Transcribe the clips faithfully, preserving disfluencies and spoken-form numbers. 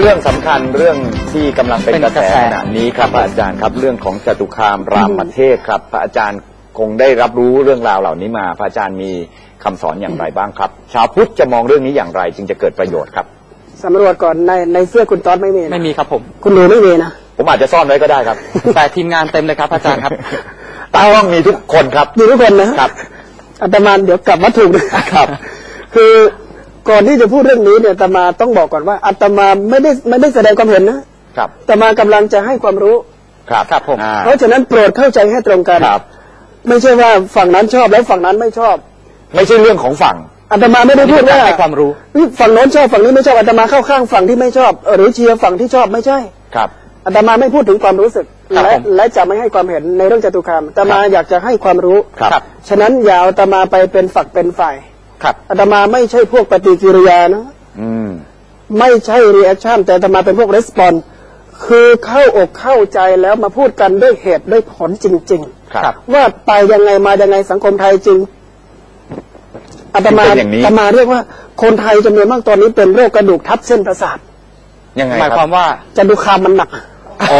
เรื่องสำคัญเรื่องที่กำลังเป็นกระแสขณะนี้ครับพระอาจารย์ครับเรื่องของจตุคามรามเทพครับพระอาจารย์คงได้รับรู้เรื่องราวเหล่านี้มาพระอาจารย์มีคำสอนอย่างไรบ้างครับชาวพุทธจะมองเรื่องนี้อย่างไรจึงจะเกิดประโยชน์ครับสำรวจก่อนในในเสื้อคุณต๊อดไม่มีไม่มีครับผมคุณหนูไม่มีนะผมอาจจะซ่อนไว้ก็ได้ครับแต่ทีมงานเต็มเลยครับอาจารย์ครับต้องมีทุกคนครับมีทุกคนนะครับอาตมาเดี๋ยวกลับมาถูกนะครับคือก่อนที่จะพูดเรื่องนี้เนี่ยอาตมาต้องบอกก่อนว่าอาตมาไม่ได้ไม่ได้แสดงความเห็นนะครับอาตมากำลังจะให้ความรู้ครับครับผมเพราะฉะนั้นโปรดเข้าใจให้ตรงกันครับไม่ใช่ว่าฝั่งนั้นชอบแล้วฝั่งนั้นไม่ชอบไม่ใช่เรื่องของฝั่งอาตมาไม่ได้พูดว่าให้ความรู้ฝั่งโน้นชอบฝั่งนี้ไม่ชอบอาตมาเข้าข้างฝั่งที่ไม่ชอบหรือเชียร์ฝั่งที่ชอบไม่ใช่ครับอาตมาไม่พูดถึงความรู้สึกและและจะไม่ให้ความเห็นในเรื่องจตุคามอาตมาอยากจะให้ความรู้ครับฉะนั้นอย่าเอาอาตมาไปเป็นฝักเป็นฝ่ายครับอาตมาไม่ใช่พวกปฏิกิริยานะอืมไม่ใช่รีแอคชั่นแต่อาตมาเป็นพวกรีสปอนส์คือเข้าอกเข้าใจแล้วมาพูดกันด้วยเหตุด้วยผลจริงๆครับว่าไปยังไงมายังไงสังคมไทยจริงอาตมาอาตมาเรียกว่าคนไทยจำนวนมากตอนนี้เป็นโรคกระดูกทับเส้นประสาทยังไงหมายความว่าจตุคามมันหนักอ๋อ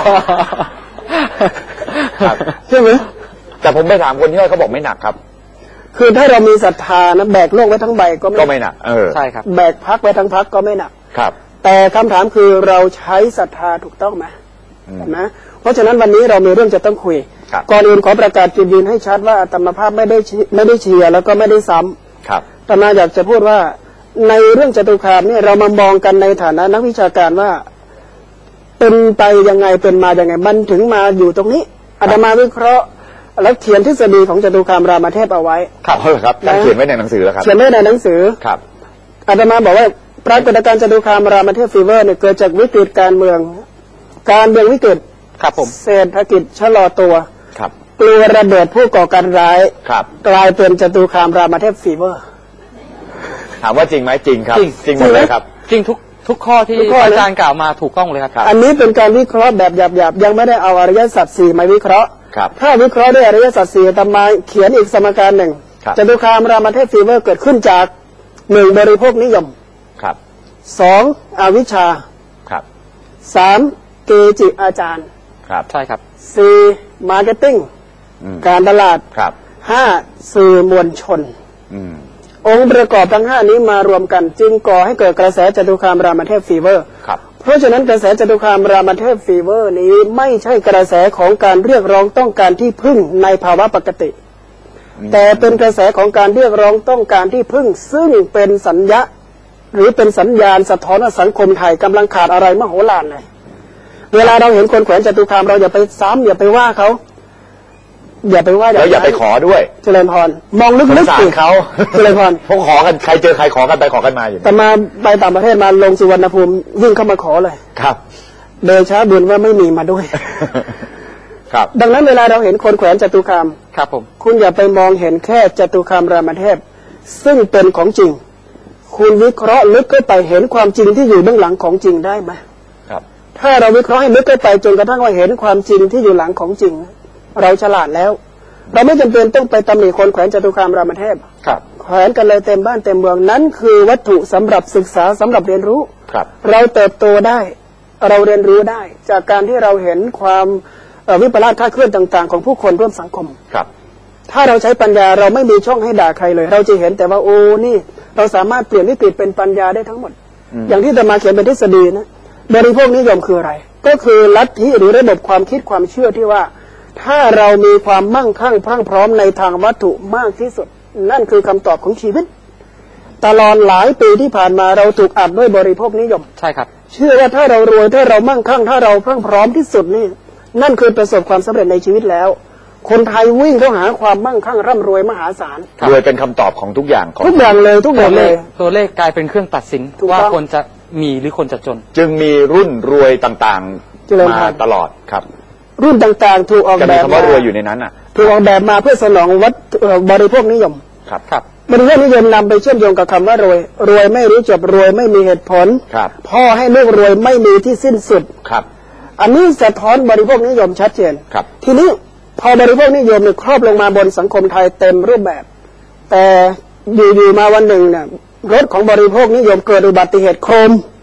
ครับใช่ไหมแต่ผมไปถามคนที่เขาบอกไม่หนักครับคือถ้าเรามีศรัทธานะแบกโลกไว้ทั้งใบก็ก็ไม่หนักเออใช่ครับแบกพักไว้ทั้งพักก็ไม่หนักครับแต่คำถามคือเราใช้ศรัทธาถูกต้องไหมนะเพราะฉะนั้นวันนี้เรามีเรื่องจะต้องคุยก่อนอื่นขอประกาศจุดยืนให้ชัดว่าอาตมาภาพไม่ได้ไม่ได้เชียร์แล้วก็ไม่ได้ซ้ำครับอาตมาอยากจะพูดว่าในเรื่องจตุคามเนี่ยเรามามองกันในฐานะนักวิชาการว่าเป็นไปยังไงเป็นมายังไงมันถึงมาอยู่ตรงนี้อาตมาวิเคราะห์แล้วเขียนทฤษฎีของจตุคามรามเทพเอาไว้ครับเออครับเขียนไว้ในหนังสือแล้วครับเขียนไว้ในหนังสือครับอาตมาบอกว่าปรากฏการณ์จตุคามรามเทพฟีเวอร์เนี่ยเกิดจากวิกฤตการเมืองการเมืองวิกฤตครับผมเศรษฐกิจชะลอตัวครับกลัวระเบิดผู้ก่อการร้ายครับกลายเป็นจตุคามรามเทพฟีเวอร์ถามว่าจริงไหมจริงครับจริงหมดเลยครับจริงทุกทุกข้อที่อาจารย์กล่าวมาถูกต้องเลยครับอันนี้เป็นการวิเคราะห์แบบหยาบๆยังไม่ได้เอาอริยสัจสี่มาวิเคราะห์ถ้าวิเคราะห์ด้วยอริยสัจสี่อาตมาเขียนอีกสมการหนึ่งจตุคามรามเทพฟีเวอร์เกิดขึ้นจากหนึ่งบริโภคนิยมครับสองอวิชชาครับสามเกจิอาจารย์ครับใช่ครับสี่มาร์เก็ตติ้งการตลาดครับห้าสื่อมวลชนองค์ประกอบทั้งห้านี้มารวมกันจึงก่อให้เกิดกระแสจตุคามรามเทพฟีเวอร์เพราะฉะนั้นกระแสจตุคามรามเทพฟีเวอร์นี้ไม่ใช่กระแสของการเรียกร้องต้องการที่พึ่งในภาวะปกติแต่เป็นกระแสของการเรียกร้องต้องการที่พึ่งซึ่งเป็นสัญญาหรือเป็นสัญญาณสะท้อนว่าสังคมไทยกำลังขาดอะไรมโหฬารเลยเวลาเราเห็นคนแขวนจตุคามเราอย่าไปซ้ำอย่าไปว่าเขาอย่าไปว่าแล้วอย่าไปขอด้วยเจริญพรมองลึกๆสิเขาเจริญพรพวกขอกันใครเจอใครขอกันไปขอกันมาอยู่แต่มาไปต่างประเทศมาลงสุวรรณภูมิยิ่งเข้ามาขอเลยครับเดชะบุญว่าไม่มีมาด้วยครับดังนั้นเวลาเราเห็นคนแขวนจตุคามครับผมคุณอย่าไปมองเห็นแค่จตุคามรามเทพซึ่งเป็นของจริงคุณวิเคราะห์ลึกเข้าไปเห็นความจริงที่อยู่เบื้องหลังของจริงได้ไหมครับถ้าเราวิเคราะห์ให้ลึกเข้าไปจนกระทั่งว่าเห็นความจริงที่อยู่หลังของจริงเราฉลาดแล้วเราไม่จำเป็นต้องไปตำหนิคนแขวนจตุคามรามเทพครับแขวนกันเลยเต็มบ้านเต็มเมืองนั้นคือวัตถุสำหรับศึกษาสำหรับเรียนรู้ครับเราเติบโตได้เราเรียนรู้ได้จากการที่เราเห็นความวิปลาสคลาดเคลื่อนต่างๆของผู้คนร่วมสังคมครับถ้าเราใช้ปัญญาเราไม่มีช่องให้ด่าใครเลยเราจะเห็นแต่ว่าโอ้นี่เราสามารถเปลี่ยนวิกฤตเป็นปัญญาได้ทั้งหมดอย่างที่จะมาเขียนเป็นทฤษฎีนะบริโภคนิยมคืออะไรก็คือลัทธิหรือระบบความคิดความเชื่อที่ว่าถ้าเรามีความมั่งคั่งพรั่งพร้อมในทางวัตถุมากที่สุดนั่นคือคำตอบของชีวิตตลอดหลายปีที่ผ่านมาเราถูกอัดด้วยบริโภคนิยมใช่ครับเชื่อว่าถ้าเรารวยถ้าเรามั่งคั่งถ้าเราพรั่งพร้อมที่สุดนี่นั่นคือประสบความสำเร็จในชีวิตแล้วคนไทยวิ่งเข้าหาความมั่งคั่งร่ำรวยมหาศาลรวยเป็นคำตอบของทุกอย่างทุกอย่างเลยทุกอย่างเลยตัวเลขกลายเป็นเครื่องตัดสินว่าคนจะมีหรือคนจะจนจึงมีรุ่นรวยต่างๆมาตลอดครับรุ่นต่างๆถูกออกแบบมาคำว่ารวยอยู่ในนั้นอ่ะถูกออกแบบมาเพื่อสนองวัตบริโภคนิยมครับครับบริโภคนิยมนำไปเชื่อมโยงกับคำว่ารวยรวยไม่รู้จบรวยไม่มีเหตุผลครับพ่อให้ลูกรวยไม่มีที่สิ้นสุดครับอันนี้สะท้อนบริโภคนิยมชัดเจนครับทีนี้พอบริโภคนิยมเนี่ยครอบลงมาบนสังคมไทยเต็มรูปแบบแต่อยู่ๆมาวันหนึ่งเนี่ยรถของบริโภคนิยมเกิดอุบัติเหตุโครม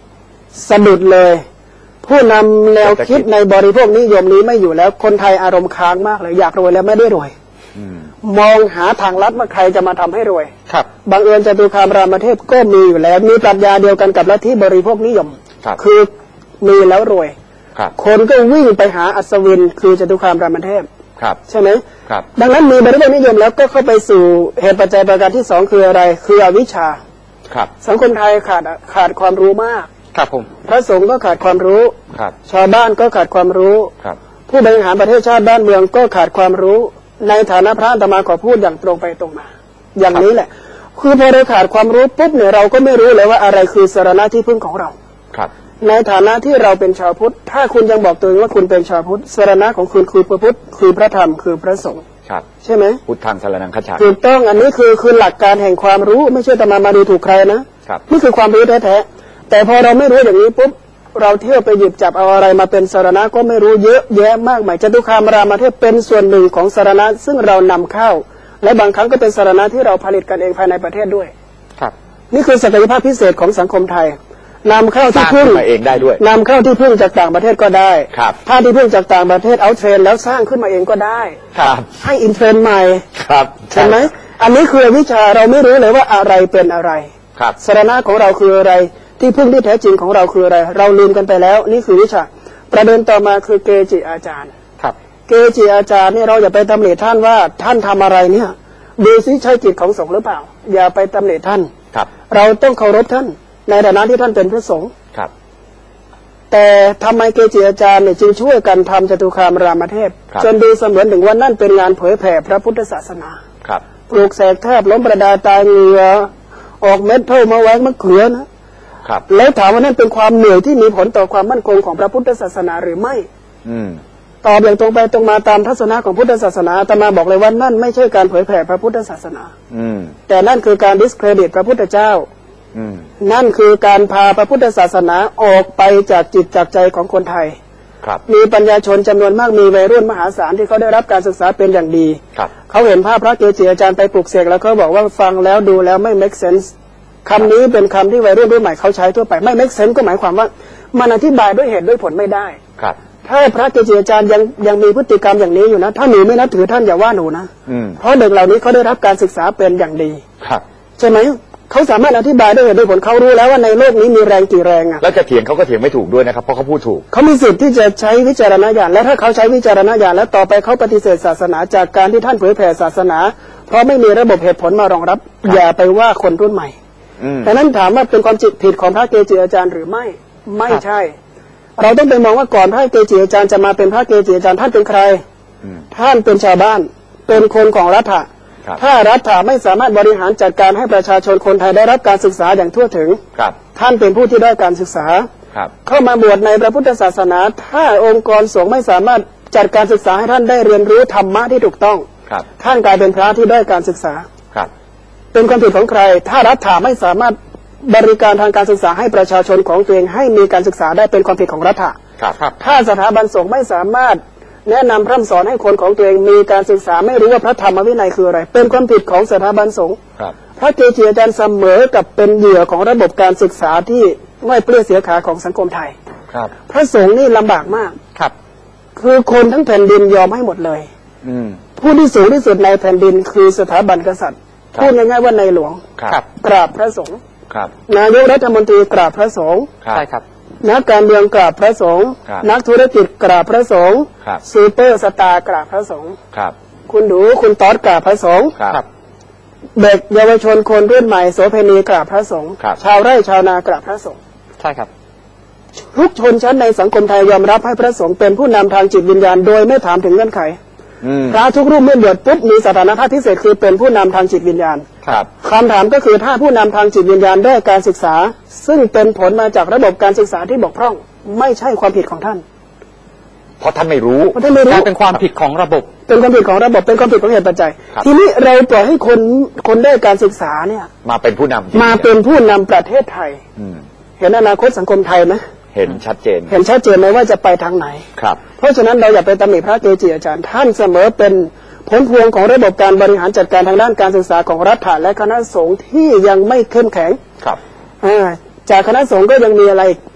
สะดุดเลย ผู้นำแนวคิดในบริโภคนิยมนี้ไม่อยู่แล้วคนไทยอารมณ์ค้างมากเลยอยากรวยแล้วไม่ได้รวยมองหาทางลัดว่าใครจะมาทำให้รวยครับบังเอิญจตุคามรามเทพก็มีอยู่แล้วมีปรัชญาเดียวกันกับลัทธิบริโภคนิยมคือมีแล้วรวยคนก็วิ่งไปหาอัศวินคือจตุคามรามเทพใช่ไหมดังนั้นมีบริโภคนิยมแล้วก็เข้าไปสู่เหตุปัจจัยประการที่สองคืออะไรคืออวิชชาสังคมไทยขาดขาดความรู้มากครับผมพระสงฆ์ก็ขาดความรู้ครับชาวบ้านก็ขาดความรู้ครับผู้บริหารประเทศชาติบ้านเมืองก็ขาดความรู้ในฐานะพระอาตมาขอพูดอย่างตรงไปตรงมาอย่างนี้แหละคือพอเราขาดความรู้ปุ๊บเนี่ยเราก็ไม่รู้เลยว่าอะไรคือสรณะที่พึ่งของเราครับในฐานะที่เราเป็นชาวพุทธถ้าคุณยังบอกตัวเองว่าคุณเป็นชาวพุทธสรณะของคุณคือพระพุทธคือพระธรรมคือพระสงฆ์ครับใช่ไหมพุทธังสรณังคัจฉามิถูกต้องอันนี้คือคือหลักการแห่งความรู้ไม่ใช่อาตมามาดูถูกใครนะครับนี่คือความรู้แท้ๆแต่พอเราไม่รู้อย่างนี้ปุ๊บเราเที่ยวไปหยิบจับเอาอะไรมาเป็นสรณะก็ไม่รู้เยอะแยะมากมายจตุคามรามเทพเป็นส่วนหนึ่งของสรณะซึ่งเรานำเข้าและบางครั้งก็เป็นสรณะที่เราผลิตกันเองภายในประเทศด้วยครับนี่คือศักยภาพพิเศษของสังคมไทยนำเข้าที่พึ่งมาเองได้ด้วยนำเข้าที่พึ่งจากต่างประเทศก็ได้ครับถ้าที่พึ่งจากต่างประเทศเอาเทรนแล้วสร้างขึ้นมาเองก็ได้ครับให้อินเทรนใหม่ครับใช่ไหมอันนี้คือวิชาเราไม่รู้เลยว่าอะไรเป็นอะไรครับสรณะของเราคืออะไรที่พึ่งที่แท้จริงของเราคืออะไรเราลืมกันไปแล้วนี่คือวิชาประเด็นต่อมาคือเกจิอาจารย์ครับเกจิอาจารย์นี่เราอย่าไปตำหนิท่านว่าท่านทำอะไรเนี่ยดูซิใช่จิตของสงฆ์หรือเปล่าอย่าไปตำหนิท่านครับเราต้องเคารพท่านในฐานะที่ท่านเป็นพระสงฆ์ครับแต่ทำไมเกจิอาจารย์เนี่ยจึงช่วยกันทำจตุคามรามเทพจนดูเสมือนหนึ่งว่านั่นเป็นงานเผยแผ่พระพุทธศาสนาครับปลูกแสกแทบล้มประดาตายเหงื่อออกเม็ดเท่ามาแหวงมะเขือนะครับแล้วถามว่านั่นเป็นความเหนื่อยที่มีผลต่อความมั่นคงของพระพุทธศาสนาหรือไม่อืมตอบอย่างตรงไปตรงมาตามทัศนะของพุทธศาสนาอาตมาบอกเลยว่านั่นไม่ใช่การเผยแผ่พระพุทธศาสนาอืมแต่นั่นคือการดิสเครดิตพระพุทธเจ้าอืมนั่นคือการพาพระพุทธศาสนาออกไปจากจิตจากใจของคนไทยครับมีปัญญาชนจำนวนมากมีวัยรุ่นมหาศาลที่เขาได้รับการศึกษาเป็นอย่างดีครับเขาเห็นภาพพระเกจิอาจารย์ไปปลุกเสกแล้วเขาบอกว่าฟังแล้วดูแล้วไม่ make senseคำนี้เป็นคำที่วัยรุ่นรุ่นใหม่เขาใช้ทั่วไปไม่ make sense ก็หมายความว่ามันอธิบายด้วยเหตุด้วยผลไม่ได้ครับถ้าพระเกจิอาจารย์ยังยังมีพฤติกรรมอย่างนี้อยู่นะถ้าหนูไม่นับถือท่านอย่าว่าหนูนะเพราะเด็กเหล่านี้เขาได้รับการศึกษาเป็นอย่างดีครับใช่ไหมเขาสามารถอธิบายด้วยเหตุด้วยผลเขารู้แล้วว่าในโลกนี้มีแรงกี่แรงอ่ะแล้วจะเถียงเขาก็เถียงไม่ถูกด้วยนะครับเพราะเขาพูดถูกเขามีสิทธิ์ที่จะใช้วิจารณญาณและถ้าเขาใช้วิจารณญาณแล้วต่อไปเขาปฏิเสธศาสนาจากการที่ท่านเผยแผ่ศาสนาเพราะไม่มีระบบเหตุผลมารองรับอย่าไปว่าคนรุ่นใหม่ดังนั้นถามว่าเป็นความผิดของพระเกจิอาจารย์หรือไม่ไม่ใช่เราต้องไปมองว่าก่อนพระเกจิอาจารย์จะมาเป็นพระเกจิอาจารย์ท่านเป็นใครท่านเป็นชาวบ้านเป็นคนของรัฐะถ้ารัฐะไม่สามารถบริหารจัดการให้ประชาชนคนไทยได้รับการศึกษาอย่างทั่วถึงท่านเป็นผู้ที่ได้การศึกษาเข้ามาบวชในพระพุทธศาสนาถ้าองค์กรสงฆ์ไม่สามารถจัดการศึกษาให้ท่านได้เรียนรู้ธรรมะที่ถูกต้องท่านกลายเป็นพระที่ได้การศึกษาเป็นความผิดของใครถ้ารัฐะไม่สามารถบริการทางการศึกษาให้ประชาชนของตัวเองให้มีการศึกษาได้เป็นความผิดของรัฐะถ้าสถาบันสงฆ์ไม่สามารถแนะนำพร่ำสอนให้คนของตัวเองมีการศึกษาไม่รู้ว่าพระธรรมวินัยคืออะไรเป็นความผิดของสถาบันสงฆ์พระเกจิอาจารย์เสมอกับเป็นเหยื่อของระบบการศึกษาที่ไม่เปรี้ยเสียขาของสังคมไทยพระสงฆ์นี่ลำบากมากคือคนทั้งแผ่นดินยอมให้หมดเลยผู้ที่สูงที่สุดในแผ่นดินคือสถาบันกษัตริย์พูดง่ายๆว่าในหลวงกราบพระสงฆ์นายกรัฐมนตรีกราบพระสงฆ์ใช่ครับนักการเมืองกราบพระสงฆ์นักธุรกิจกราบพระสงฆ์ซูเปอร์สตาร์กราบพระสงฆ์คุณดูคุณต๊อดกราบพระสงฆ์เด็กเยาวชนคนรุ่นใหม่โสเภณีกราบพระสงฆ์ชาวไร่ชาวนากราบพระสงฆ์ใช่ครับทุกชนชั้นในสังคมไทยยอมรับให้พระสงฆ์เป็นผู้นำทางจิตวิญญาณโดยไม่ถามถึงเงื่อนไขพระทุกรูปเมื่อบวชปุ๊บมีสถานะพิเศษคือเป็นผู้นำทางจิตวิญญาณครับคำถามก็คือถ้าผู้นำทางจิตวิญญาณได้การศึกษาซึ่งเป็นผลมาจากระบบการศึกษาที่บกพร่องไม่ใช่ความผิดของท่านเพราะท่านไม่รู้เพราะท่านไม่รู้เป็นความผิดของระบบเป็นความผิดของระบบเป็นความผิดของเหตุปัจจัยทีนี้เราปล่อยให้คนคนได้การศึกษาเนี่ยมาเป็นผู้นำมาเป็นผู้นำประเทศไทยเห็นอนาคตสังคมไทยไหมเห็นชัดเจนเห็นชัดเจนไหมว่าจะไปทางไหนครับเพราะฉะนั้นเราอย่าไปตำหนิพระเกจิอาจารย์ท่านเสมอเป็นผลพวงของระบบการบริหารจัดการทางด้านการศึกษาของรัฐและคณะสงฆ์ที่ยังไม่เข้มแข็งครับจากคณะสงฆ์ก็ยังมีอะไร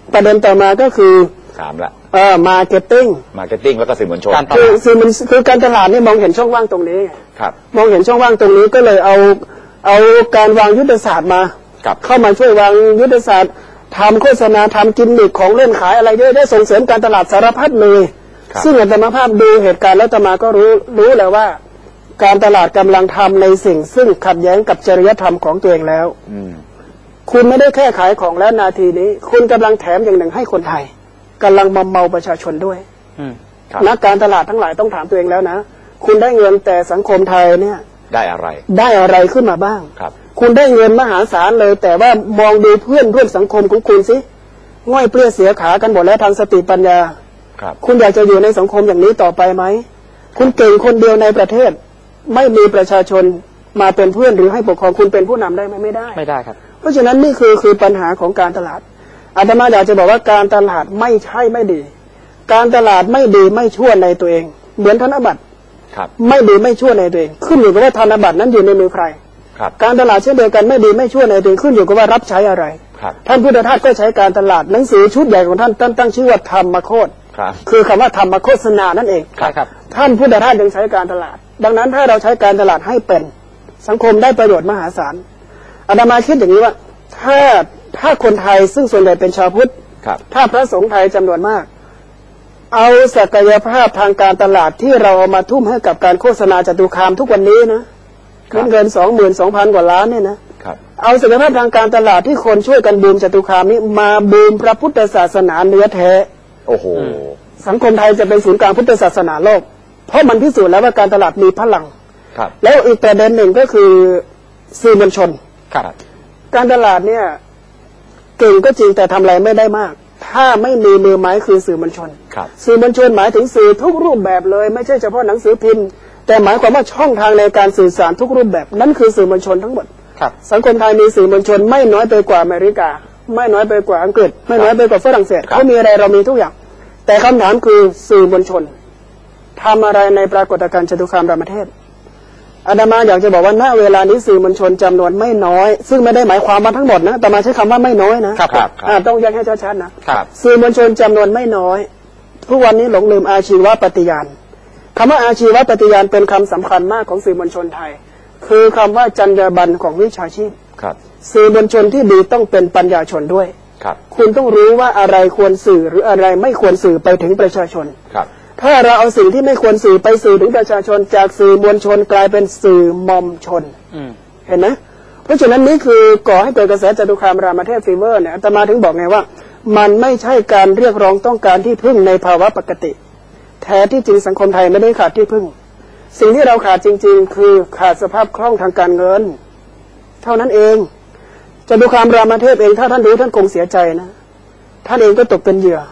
ประเด็นต่อมาก็คือสามละเอ่อมาร์เก็ตติ้งมาร์เก็ตติ้งแล้วก็สื่อมวลชนคือสื่อมันคือการตลาดนี่มองเห็นช่องว่างตรงนี้ครับมองเห็นช่องว่างตรงนี้ก็เลยเอาเอาการวางยุทธศาสตร์มาเข้ามาช่วยวางยุทธศาสตร์ทำโฆษณาทำกิมมิคของเล่นขายอะไรด้วยได้ส่งเสริมการตลาดสารพัดเลยซึ่งอาตมาภาพดูเหตุการณ์แล้วอาตมาก็รู้รู้แล้วว่าการตลาดกำลังทำในสิ่งซึ่งขัดแย้งกับจริยธรรมของตัวเองแล้วคุณไม่ได้แค่ขายของแล้วนาทีนี้คุณกำลังแถมอย่างหนึ่งให้คนไทยกำลังมอมเมาประชาชนด้วยนักการตลาดทั้งหลายต้องถามตัวเองแล้วนะคุณได้เงินแต่สังคมไทยเนี่ยได้อะไรได้อะไรขึ้นมาบ้างครับคุณได้เงินมหาศาลเลยแต่ว่ามองดูเพื่อนร่วมสังคมของคุณสิง่อยเปลื้อยเสียขากันหมดแล้วทางสติปัญญาครับคุณอยากจะอยู่ในสังคมอย่างนี้ต่อไปไหมคุณเก่งคนเดียวในประเทศไม่มีประชาชนมาเป็นเพื่อนหรือให้ปกครองคุณเป็นผู้นำได้ไหมไม่ได้ไม่ได้ครับเพราะฉะนั้นนี่คือคือปัญหาของการตลาดอาตมาอยากจะบอกว่าการตลาดไม่ใช่ไม่ดีการตลาดไม่ดีไม่ชั่วในตัวเองเหมือนธนบัตรไม่ดีไม่ชั่วในตัวเองขึ้นอยู่กับว่าธนบัตรนั้นอยู่ในมือใครการตลาดเช่นเดียวกันไม่ดีไม่ชั่วในตัวเองขึ้นอยู่กับว่ารับใช้อะไรท่านพุทธทาสก็ใช้การตลาดหนังสือชุดใหญ่ของท่านท่านตั้งชื่อว่าธรรมโคตรคือคำว่าธรรมโฆษณานั่นเองท่านพุทธทาสยังใช้การตลาดดังนั้นถ้าเราใช้การตลาดให้เป็นสังคมได้ประโยชน์มหาศาลอาตมาคิดอย่างนี้ว่าถ้าถ้าคนไทยซึ่งส่วนใหญ่เป็นชาวพุทธถ้าพระสงฆ์ไทยจำนวนมากเอาศักยภาพทางการตลาดที่เราเอามาทุ่มให้กับการโฆษณาจตุคามทุกวันนี้นะเงินสองหมื่นสองพันกว่าล้านเนี่ยนะเอาศักยภาพทางการตลาดที่คนช่วยกันบูมจตุคามนี้มาบูมพระพุทธศาสนาเนื้อแท้โอ้โหสังคมไทยจะเป็นศูนย์กลางพุทธศาสนาโลกเพราะมันพิสูจน์แล้วว่าการตลาดมีพลังแล้วอีกประเด็นหนึ่งก็คือสื่อมวลชนการตลาดเนี่ยเก่งก็จริงแต่ทำอะไรไม่ได้มากถ้าไม่มีมือไม้คือสื่อมวลชนสื่อมวลชนหมายถึงสื่อทุกรูปแบบเลยไม่ใช่เฉพาะหนังสือพิมพ์แต่หมายความว่าช่องทางในการสื่อสารทุกรูปแบบนั่นคือสื่อมวลชนทั้งหมดสังคมไทยมีสื่อมวลชนไม่น้อยไปกว่าอเมริกาไม่น้อยไปกว่าอังกฤษไม่น้อยไปกว่าฝรั่งเศสเขามีอะไรเรามีทุกอย่างแต่คำถามคือสื่อมวลชนทำอะไรในปรากฏการณ์จตุคามรามเทพอาตมาอยากจะบอกว่าณเวลานี้สื่อมวลชนจำนวนไม่น้อยซึ่งไม่ได้หมายความว่าทั้งหมดนะแต่มาใช้คำว่าไม่น้อยนะครับต้องแยกให้ชัดๆนะสื่อมวลชนจำนวนไม่น้อยทุกวันนี้หลงลืมอาชีวปฏิญาณคำว่าอาชีวปฏิญาณเป็นคำสำคัญมากของสื่อมวลชนไทยคือคำว่าจรรยาบรรณของวิชาชีพสื่อมวลชนที่ดีต้องเป็นปัญญาชนด้วยคุณต้องรู้ว่าอะไรควรสื่อหรืออะไรไม่ควรสื่อไปถึงประชาชนถ้าเราเอาสิ่งที่ไม่ควรสื่อไปสื่อถึงประชาชนจากสื่อมวลชนกลายเป็นสื่อมอมชนเห็นไหมเพราะฉะนั้นนี่คือก่อให้เกิดกระแสจตุคามรามเทพฟีเวอร์เนี่ยอาตมาถึงบอกไงว่ามันไม่ใช่การเรียกร้องต้องการที่พึ่งในภาวะปกติแท้ที่จริงสังคมไทยไม่ได้ขาดที่พึ่งสิ่งที่เราขาดจริงๆคือขาดสภาพคล่องทางการเงินเท่านั้นเองจตุคามรามเทพเองถ้าท่านรู้ท่านคงเสียใจนะท่านเองก็ตกเป็นเหยื่อ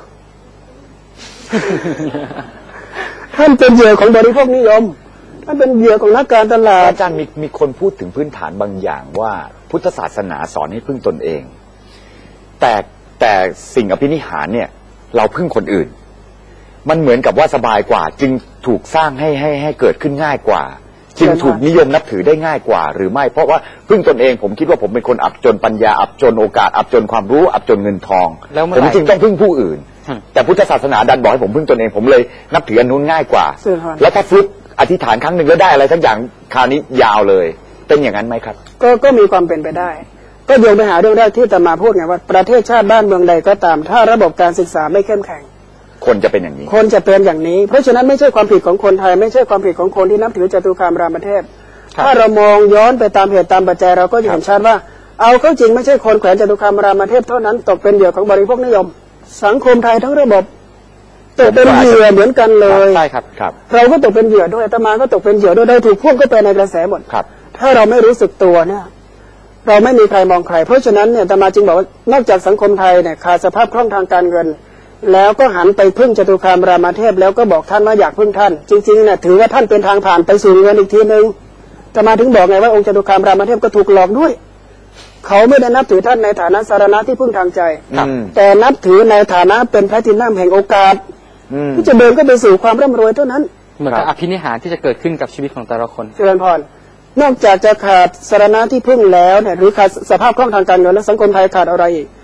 ท่านเป็นเหยื่อของบริโภคนิยมท่านเป็นเหยื่อของนักการตลาดอาจารย์มีมีคนพูดถึงพื้นฐานบางอย่างว่าพุทธศาสนาสอนให้พึ่งตนเองแต่แต่สิ่งอภินิหารเนี่ยเราพึ่งคนอื่นมันเหมือนกับว่าสบายกว่าจึงถูกสร้างให้ให้ให้เกิดขึ้นง่ายกว่าจึงถูกนิยมนับถือได้ง่ายกว่าหรือไม่เพราะว่าพึ่งตนเองผมคิดว่าผมเป็นคนอับจนปัญญาอับจนโอกาสอับจนความรู้อับจนเงินทองผมจึงต้องพึ่งผู้อื่นแต่พุทธศาสนาดันบอกให้ผมพึ่งตนเองผมเลยนับถืออันนู้นง่ายกว่าแล้วถ้าฟลุกอธิษฐานครั้งหนึ่งแล้วได้อะไรสักอย่างคราวนี้ยาวเลยเป็นอย่างนั้นไหมครับก็ก็มีความเป็นไปได้ก็โยงไปหาเรื่องแรกที่ตมาพูดไงว่าประเทศชาติบ้านเมืองใดก็ตามถ้าระบบการศึกษาไม่เข้มแข็งคนจะเป็นอย่างนี้คนจะเป็นอย่างนี้เพราะฉะนั้นไม่ใช่ความผิดของคนไทยไม่ใช่ความผิดของคนที่นับถือจตุคามรามเทพถ้าเรามองย้อนไปตามเหตุตามปัจจัยเราก็จะเห็นชัดว่าเอาเข้าจริงไม่ใช่คนแขวนจตุคามรามเทพเท่านั้นตกเป็นเหยื่อของบริโภคนิยมสังคมไทยทั้งระบบตกเป็นเหยื่อเหมือนกันเลยใช่ครับครับเราก็ตกเป็นเหยื่อด้วยอาตมาก็ตกเป็นเหยื่อด้วยได้ถูกพ่วงก็ไปในกระแสหมดถ้าเราไม่รู้สึกตัวเนี่ยเราไม่มีใครมองใครเพราะฉะนั้นเนี่ยอาตมาจึงบอกว่านอกจากสังคมไทยเนี่ยขาดสภาพคล่องทางการเงินแล้วก็หันไปพึ่งจตุคามรามเทพแล้วก็บอกท่านว่าอยากพึ่งท่านจริงๆเนี่ยถือว่าท่านเป็นทางผ่านไปสู่เงินอีกทีนึงจะมาถึงบอกไงว่าองค์จตุคามรามเทพก็ถูกหลอกด้วยเขาไม่ได้นับถือท่านในฐานะสารณะที่พึ่งทางใจแต่นับถือในฐานะเป็นแพลทินัมแห่งโอกาสที่จะเดินก็ไปสู่ความร่ำรวยเท่านั้นเหมือนกับอภินิหารที่จะเกิดขึ้นกับชีวิตของแต่ละคนเจริญพรนอกจากจะขาดสารณะที่พึ่งแล้วเนี่ยหรือขาดสภาพคล่องทางการเงินและสังคมไทยขาดอะไรอีก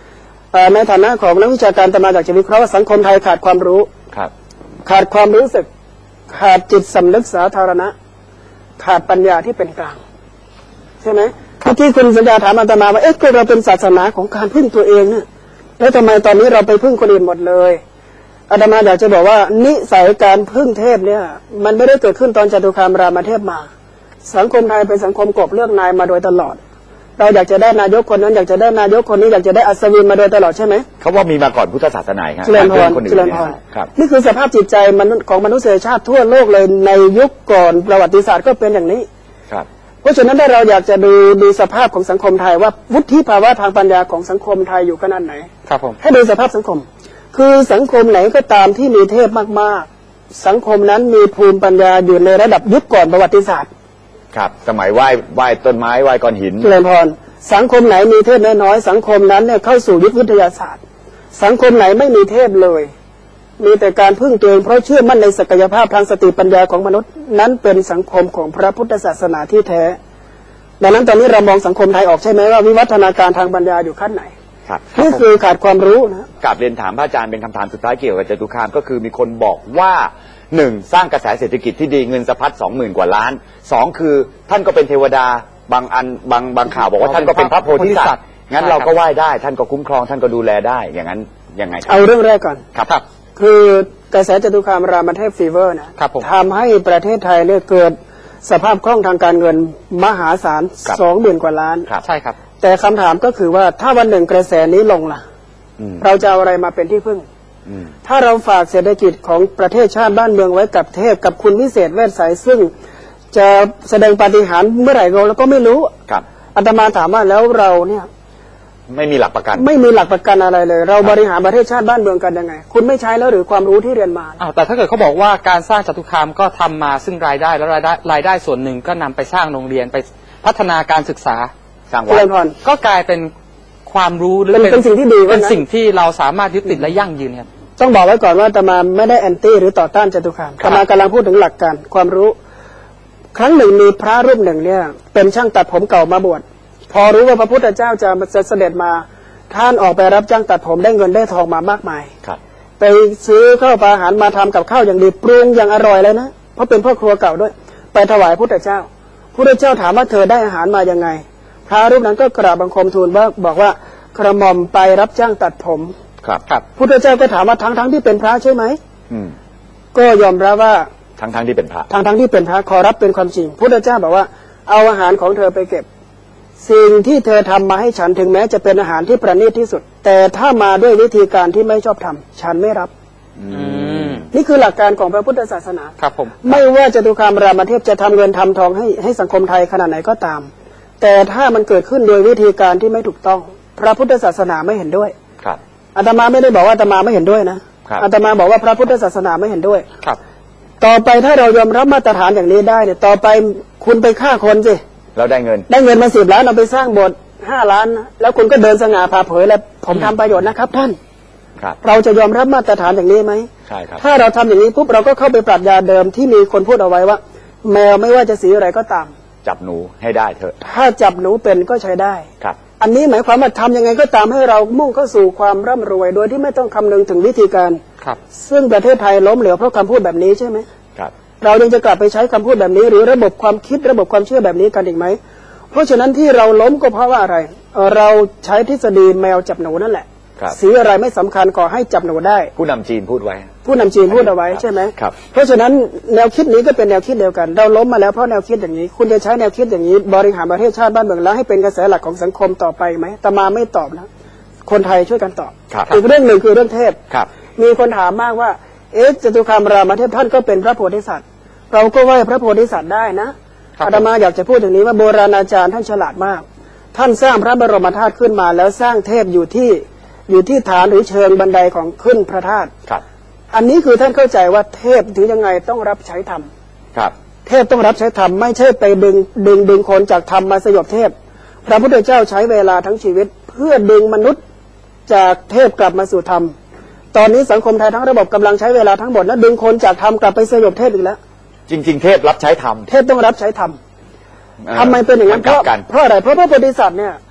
ในฐานะของนักวิชาการอาตมาอยากจะวิเคราะห์ว่าสังคมไทยขาดความรู้ครับขาดความรู้สึกขาดจิตสำนึกสาธารณะขาดปัญญาที่เป็นกลางใช่ไหมเมื่อกี้คุณสัญญาถามอาตมาว่าเอ๊ะเราเป็นศาสนาของการพึ่งตัวเองเนี่ยแล้วทำไมตอนนี้เราไปพึ่งคนอื่นหมดเลยอาตมาอยากจะบอกว่านิสัยการพึ่งเทพเนี่ยมันไม่ได้เกิดขึ้นตอนจตุคามรามเทพมาสังคมไทยเป็นสังคมกบเลือกนายมาโดยตลอดเราอยากจะได้นายกคนนั้นอยากจะได้นายกคนนี้อยากจะได้อัศวินมาโดยตลอดใช่ไหมเขาว่ามีมาก่อนพุทธศาสนาครับเจริญพรเจริญพรนี่คือสภาพจิตใจของมนุษยชาติทั่วโลกเลยในยุคก่อนประวัติศาสตร์ก็เป็นอย่างนี้ครับเพราะฉะนั้นถ้าเราอยากจะดูดูสภาพของสังคมไทยว่าวุฒิภาวะทางปัญญาของสังคมไทยอยู่ขนาดไหนครับผมให้ดูสภาพสังคมคือสังคมไหนก็ตามที่มีเทพมากๆสังคมนั้นมีภูมิปัญญาอยู่ในระดับยุคก่อนประวัติศาสตร์ครับสมัยไหว้ไหว้ต้นไม้ไหว้ก้อนหินเจริญพรสังคมไหนมีเทพน้อยๆสังคมนั้นเนี่ยเข้าสู่ยุควิทยาศาสตร์สังคมไหนไม่มีเทพเลยมีแต่การพึ่งตัวเองเพราะเชื่อมั่นในศักยภาพทางสติปัญญาของมนุษย์นั้นเป็นสังคมของพระพุทธศาสนาที่แท้ดังนั้นตอนนี้เรามองสังคมไทยออกใช่ไหมว่าวิวัฒนาการทางปัญญาอยู่ขั้นไหนครับนี่คือขาดความรู้นะกราบเรียนถามพระอาจารย์เป็นคำถามสุดท้ายเกี่ยวกับจตุคามก็คือมีคนบอกว่าหนึ่งสร้างกระแสเศรษฐกิจที่ดีเงินสะพัดสองหมื่นกว่าล้านสองคือท่านก็เป็นเทวดาบางอันบางบางข่าวบอกว่าท่านก็เป็นพระโพธิสัตว์งั้นเราก็ไหว้ได้ท่านก็คุ้มครองท่านก็ดูแลได้อย่างนั้นยังไงเอาเรื่องแรกก่อนครับคือกระแสจตุคามรามเทพฟีเวอร์นะทำให้ประเทศไทยเนี่ยเกิดสภาพคล่องทางการเงินมหาศาลสองหมื่นกว่าล้านใช่ครับแต่คำถามก็คือว่าถ้าวันหนึ่งกระแสนี้ลงล่ะเราจะเอาอะไรมาเป็นที่พึ่งถ้าเราฝากเศรษฐกิจของประเทศชาติบ้านเมืองไว้กับเทพกับคุณวิเศษเวชไสซึ่งจะแสดงปาฏิหาริย์เมื่อไหร่เราก็ไม่รู้อาตมาถามว่าแล้วเราเนี่ยไม่มีหลักประกันไม่มีหลักประกันอะไรเลยเราบริหารประเทศชาติบ้านเมืองกันยังไงคุณไม่ใช้แล้วหรือความรู้ที่เรียนมาอ้าวแต่ถ้าเกิดเขาบอกว่าการสร้างจตุคามก็ทำมาซึ่งรายได้แล้วรายได้รายได้ส่วนหนึ่งก็นำไปสร้างโรงเรียนไปพัฒนาการศึกษาสร้างวัดก็กลายเป็นความรู้หรือเป็นสิ่งที่ดีเป็นสิ่งที่เราสามารถยึดติดและยั่งยืนครับต้องบอกไว้ก่อนว่าอาตมาไม่ได้แอนตี้หรือต่อต้านจตุคามอาตมากำลังพูดถึงหลักการความรู้ครั้งหนึ่งมีพระรูปหนึ่งเนี่ยเป็นช่างตัดผมเก่ามาบวชพอรู้ว่าพระพุทธเจ้าจะเสด็จมาท่านออกไปรับจ้างตัดผมได้เงินได้ทองมามากมายไปซื้อข้าวปลาอาหารมาทำกับข้าวอย่างดีปรุงอย่างอร่อยเลยนะเพราะเป็นพ่อครัวเก่าด้วยไปถวายพระพุทธเจ้าพระพุทธเจ้าถามว่าเธอได้อาหารมายังไงพระรูปนั้นก็กราบบังคมทูลว่าบอกว่ากระหม่อมไปรับจ้างตัดผมครับครับพุทธเจ้าก็ถามว่าทั้งทั้งที่เป็นพระใช่ไหมก็ยอมรับว่าทั้งทั้งที่เป็นพระทั้งทั้งที่เป็นพระขอรับเป็นความจริงพุทธเจ้าบอกว่าเอาอาหารของเธอไปเก็บสิ่งที่เธอทำมาให้ฉันถึงแม้จะเป็นอาหารที่ประณีตที่สุดแต่ถ้ามาด้วยวิธีการที่ไม่ชอบทำฉันไม่รับนี่คือหลักการของพระพุทธศาสนาครับผมไม่ว่าจตุคามรามเทพจะทำเงินทำทองให้ให้สังคมไทยขนาดไหนก็ตามแต่ถ้ามันเกิดขึ้นโดยวิธีการที่ไม่ถูกต้องพระพุทธศาสนาไม่เห็นด้วยครับอาตมาไม่ได้บอกว่าอาตมาไม่เห็นด้วยนะอาตมาบอกว่าพระพุทธศาสนาไม่เห็นด้วยครับต่อไปถ้าเรายอมรับมาตรฐานอย่างนี้ได้เนี่ยต่อไปคุณไปฆ่าคนสิเราได้เงินได้เงินมาสิบล้านเอาไปสร้างโบสถ์ห้าล้านนะแล้วคุณก็เดินสง่าผ่าเผยแล้วผมทำประโยชน์นะครับท่านครับเราจะยอมรับมาตรฐานอย่างนี้ไหมใช่ครับถ้าเราทำอย่างนี้ปุ๊บเราก็เข้าไปปรัชญาเดิมที่มีคนพูดเอาไว้ว่าแมวไม่ว่าจะสีอะไรก็ตามจับหนูให้ได้เถอะถ้าจับหนูเป็นก็ใช้ได้ครับอันนี้หมายความว่าทำยังไงก็ตามให้เรามุ่งเข้าสู่ความร่ำรวยโดยที่ไม่ต้องคำนึงถึงวิธีการครับซึ่งประเทศไทยล้มเหลวเพราะคำพูดแบบนี้ใช่ไหมครับเรายังจะกลับไปใช้คำพูดแบบนี้หรือระบบความคิดระบบความเชื่อแบบนี้กันอีกไหมเพราะฉะนั้นที่เราล้มก็เพราะว่าอะไรเราใช้ทฤษฎีแมวจับหนูนั่นแหละสีอะไรไม่สำคัญขอให้จับหนูได้ผู้นำจีนพูดไว้ผู้นำจีนพูดเอาไว้ใช่ไหมครับเพราะฉะนั้นแนวคิดนี้ก็เป็นแนวคิดเดียวกันเราล้มมาแล้วเพราะแนวคิดอย่างนี้คุณจะใช้แนวคิดอย่างนี้บริหารประเทศชาติบ้านเมืองแล้วให้เป็นกระแสหลักของสังคมต่อไปไหมแต่มาไม่ตอบนะคนไทยช่วยกันตอบอีกเรื่องหนึ่งคือเรื่องเทพมีคนถามมากว่าเอ๊ะจตุคามรามเทพท่านก็เป็นพระโพธิสัตว์เราก็ไหว้พระโพธิสัตว์ได้นะอาตมาอยากจะพูดอย่างนี้ว่าโบราณอาจารย์ท่านฉลาดมากท่านสร้างพระบรมธาตุขึ้นมาแล้วสร้างเทพอยู่ที่อยู่ที่ฐานหรือเชิงบันไดของขึ้นพระธาตุอันนี้คือท่านเข้าใจว่าเทพถึงยังไงต้องรับใช้ธรรมเทพต้องรับใช้ธรรมไม่ใช่ไปดึงดึงดึงคนจากธรรมมาสยบเทพพระพุทธเจ้าใช้เวลาทั้งชีวิตเพื่อดึงมนุษย์จากเทพกลับมาสู่ธรรมตอนนี้สังคมไทยทั้งระบบกำลังใช้เวลาทั้งหมดแล้วดึงคนจากธรรมกลับไปสยบเทพอีกแล้วจริงๆเทพรับใช้ธรรมเทพต้องรับใช้ธรรมทำไมเป็นอย่างนั้นเพราะเพราะอะไรเพราะพระโพธิสัตว์เนี่ยพ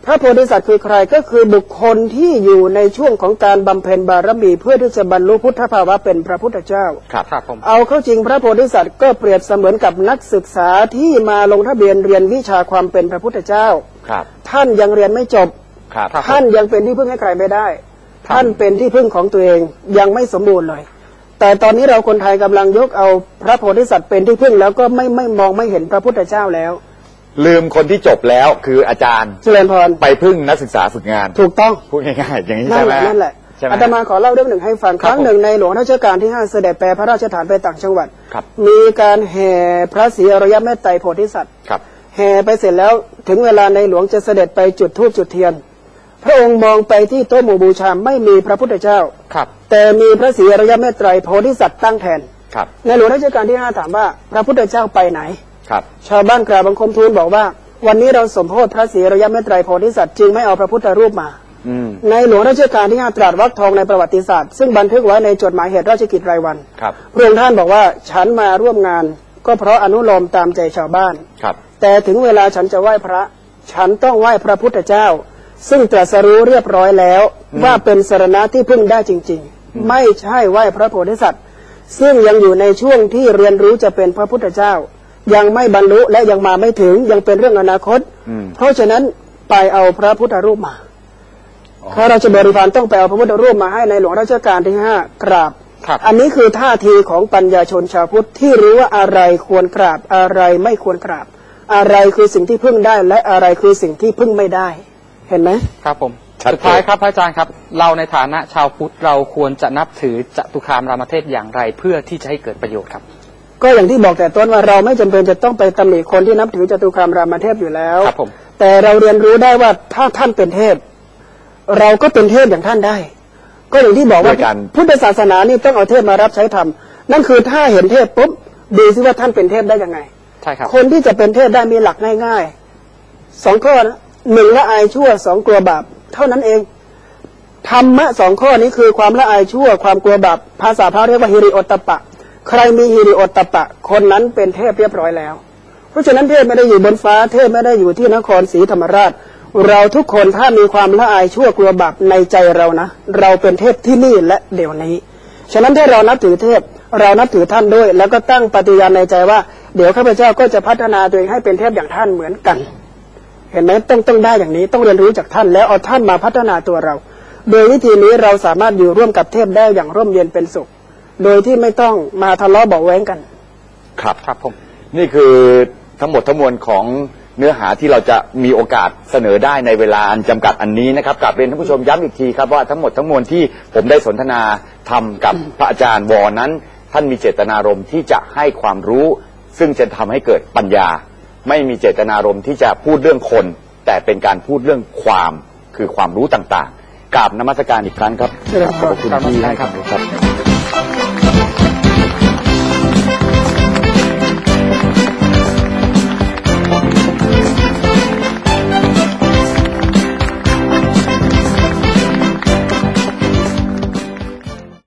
พระโพธิสัตว์คือใครก็คือบุคคลที่อยู่ในช่วงของการบำเพ็ญบารมีเพื่อที่จะบรรลุพุทธภาวะเป็นพระพุทธเจ้าครับครับผมเอาเข้าจริงพระโพธิสัตว์ก็เปรียบเสมือนกับนักศึกษาที่มาลงทะเบียนเรียนวิชาความเป็นพระพุทธเจ้าครับท่านยังเรียนไม่จบครับท่านยังเป็นที่พึ่งให้ใครไม่ได้ท่านเป็นที่พึ่งของตัวเองยังไม่สมบูรณ์เลยแต่ตอนนี้เราคนไทยกำลังยกเอาพระโพธิสัตว์เป็นที่พึ่งแล้วก็ไม่ไม่มองไม่เห็นพระพุทธเจ้าแล้วลืมคนที่จบแล้วคืออาจารย์เจริญพรไปพึ่งนักศึกษาฝึกงานถูกต้องพูดง่ายๆอย่างนี้ใช่ไหมนั่นแหละอาตมาขอเล่าเรื่องหนึ่งให้ฟังครั้งหนึ่งในหลวงรัชกาลที่ห้าเสด็จไปพระราชฐานไปต่างจังหวัดมีการแห่พระศรีอรยเมตไตรโพธิสัตว์แห่ไปเสร็จแล้วถึงเวลาในหลวงจะเสด็จไปจุดธูปจุดเทียนพระองค์มองไปที่โต๊ะหมู่บูชาไม่มีพระพุทธเจ้าแต่มีพระศรีอรยเมตไตรโพธิสัตว์ตั้งแทนในหลวงรัชกาลที่ห้าถามว่าพระพุทธเจ้าไปไหนชาวบ้านกราบบังคมทูลบอกว่าวันนี้เราสมโภชพระศรีอรยเมตไตรโพธิสัตว์จึงไม่เอาพระพุทธรูปมาในหลวงรัชกาลที่ห้าตรัสวรรคทองในประวัติศาสตร์ซึ่งบันทึกไว้ในจดหมายเหตุราชกิจรายวันพระองค์ท่านบอกว่าฉันมาร่วมงานก็เพราะอนุโลมตามใจชาวบ้านแต่ถึงเวลาฉันจะไหว้พระฉันต้องไหว้พระพุทธเจ้าซึ่งตรัสรู้เรียบร้อยแล้วว่าเป็นสรณะที่พึ่งได้จริงๆไม่ใช่ไหว้พระโพธิสัตว์ซึ่งยังอยู่ในช่วงที่เรียนรู้จะเป็นพระพุทธเจ้ายังไม่บรรลุและยังมาไม่ถึงยังเป็นเรื่องอนาคตเพราะฉะนั้นไปเอาพระพุทธรูปมาข้าราชบริพารต้องไปเอาพระพุทธรูปมาให้ในหลวงรัชกาลที่ห้ากราบอันนี้คือท่าทีของปัญญาชนชาวพุทธที่รู้ว่าอะไรควรกราบอะไรไม่ควรกราบอะไรคือสิ่งที่พึ่งได้และอะไรคือสิ่งที่พึ่งไม่ได้เห็นไหมครับผมสุดท้ายครับพระอาจารย์ครับเราในฐานะชาวพุทธเราควรจะนับถือจตุคามรามเทพอย่างไรเพื่อที่จะให้เกิดประโยชน์ครับก็อย่างที่บอกแต่ต้นว่าเราไม่จำเป็นจะต้องไปตำหนิคนที่นับถือจตุคามรามเทพอยู่แล้วครับผมแต่เราเรียนรู้ได้ว่าถ้าท่านเป็นเทพเราก็เป็นเทพอย่างท่านได้ก็อย่างที่บอกว่าพุทธศาสนานี่ต้องเอาเทพมารับใช้ธรรมนั่นคือถ้าเห็นเทพปุ๊บดูซิว่าท่านเป็นเทพได้ยังไงใช่ครับคนที่จะเป็นเทพได้มีหลักง่ายๆสองข้อนะหนึ่งละอายชั่วสองกลัวบาปเท่านั้นเองธรรมะสองข้อนี้คือความละอายชั่วความกลัวบาปภาษาพระเรียกว่าฮิริโอตตัปปะใครมีฮิริโอตตัปปะคนนั้นเป็นเทพเรียบร้อยแล้วเพราะฉะนั้นเทพไม่ได้อยู่บนฟ้าเทพไม่ได้อยู่ที่นครศรีธรรมราชเราทุกคนถ้ามีความละอายชั่วกลัวบาปในใจเรานะเราเป็นเทพที่นี่และเดี๋ยวนี้ฉะนั้นถ้าเรานับถือเทพเรานับถือท่านด้วยแล้วก็ตั้งปฏิญาณในใจว่าเดี๋ยวข้าพเจ้าก็จะพัฒนาตัวเองให้เป็นเทพอย่างท่านเหมือนกันเห็นไหมต้องต้องได้อย่างนี้ต้องเรียนรู้จากท่านแล้วเอาท่านมาพัฒนาตัวเราโดยวิธีนี้เราสามารถอยู่ร่วมกับเทพได้อย่างร่มเย็นเป็นสุขโดยที่ไม่ต้องมาทะเลาะเบาะแว้งกันครับครับผมนี่คือทั้งหมดทั้งมวลของเนื้อหาที่เราจะมีโอกาสเสนอได้ในเวลาอันจำกัดอันนี้นะครับกลับเรียนท่านผู้ชมย้ำอีกทีครับว่าทั้งหมดทั้งมวลที่ผมได้สนทนาทำกับพระอาจารย์วอนั้นท่านมีเจตนารมณ์ที่จะให้ความรู้ซึ่งจะทำให้เกิดปัญญาไม่มีเจตนารมณ์ที่จะพูดเรื่องคนแต่เป็นการพูดเรื่องความคือความรู้ต่างๆกราบนมัสการอีกครั้งครับขอบคุณที่ให้ครับ